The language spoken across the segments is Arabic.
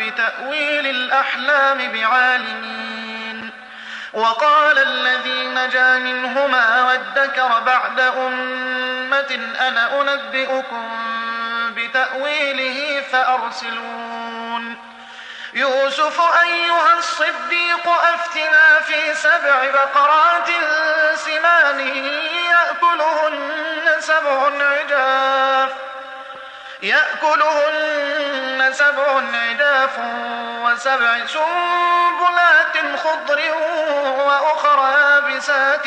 بتأويل الأحلام بعالمين. وقال الذي نجا منهما وادكر بعد أمة أنا أنبئكم بتأويله فأرسلون. يوسف أيها الصديق أفتنا في 7 بقرات سمان يأكلهن 7 عجاف و7 سنبلات خضر وأخرى يابسات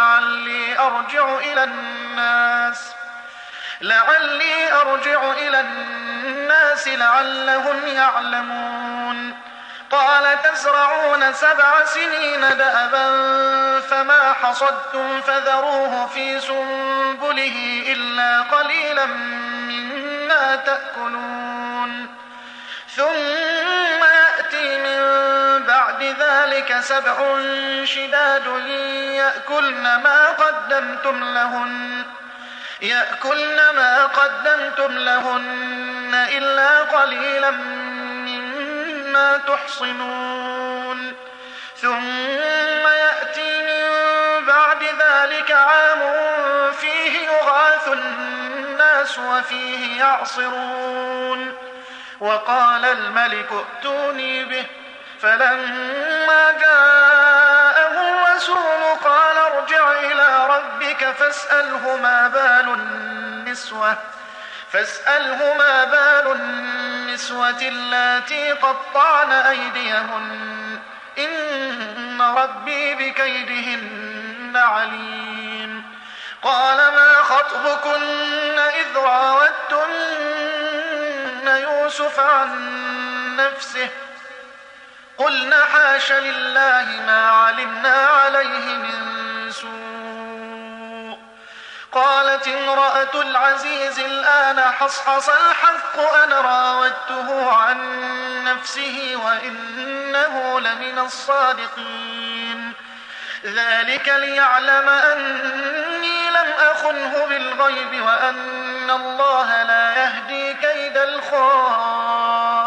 لعلي أرجع إلى الناس لعلهم يعلمون. قال تزرعون 7 سنين دأبا فما حصدتم فذروه في سنبله إلا قليلا مما تأكلون. ثم يأتي من بعد ذلك 7 شداد يأكلن ما قدمتم لهن إلا قليلا مما تحصنون. ثم يأتي من بعد ذلك عام فيه يغاث الناس وفيه يعصرون. وقال الملك ائتوني به فلما جاءه الرسول قال ارجع إلى ربك فاسأله ما بال النسوة اللاتي قطعن أيديهن إن ربي بكيدهن عليم. قال ما خطبكن إذ راوتن يوسف عن نفسه قلنا حاش لله ما علمنا عليه من سوء. قالت امرأة العزيز الآن حصحص الحق أنا راودته عن نفسه وإنه لمن الصادقين. ذلك ليعلم أني لم أخنه بالغيب وأن الله لا يهدي كيد الخائنين.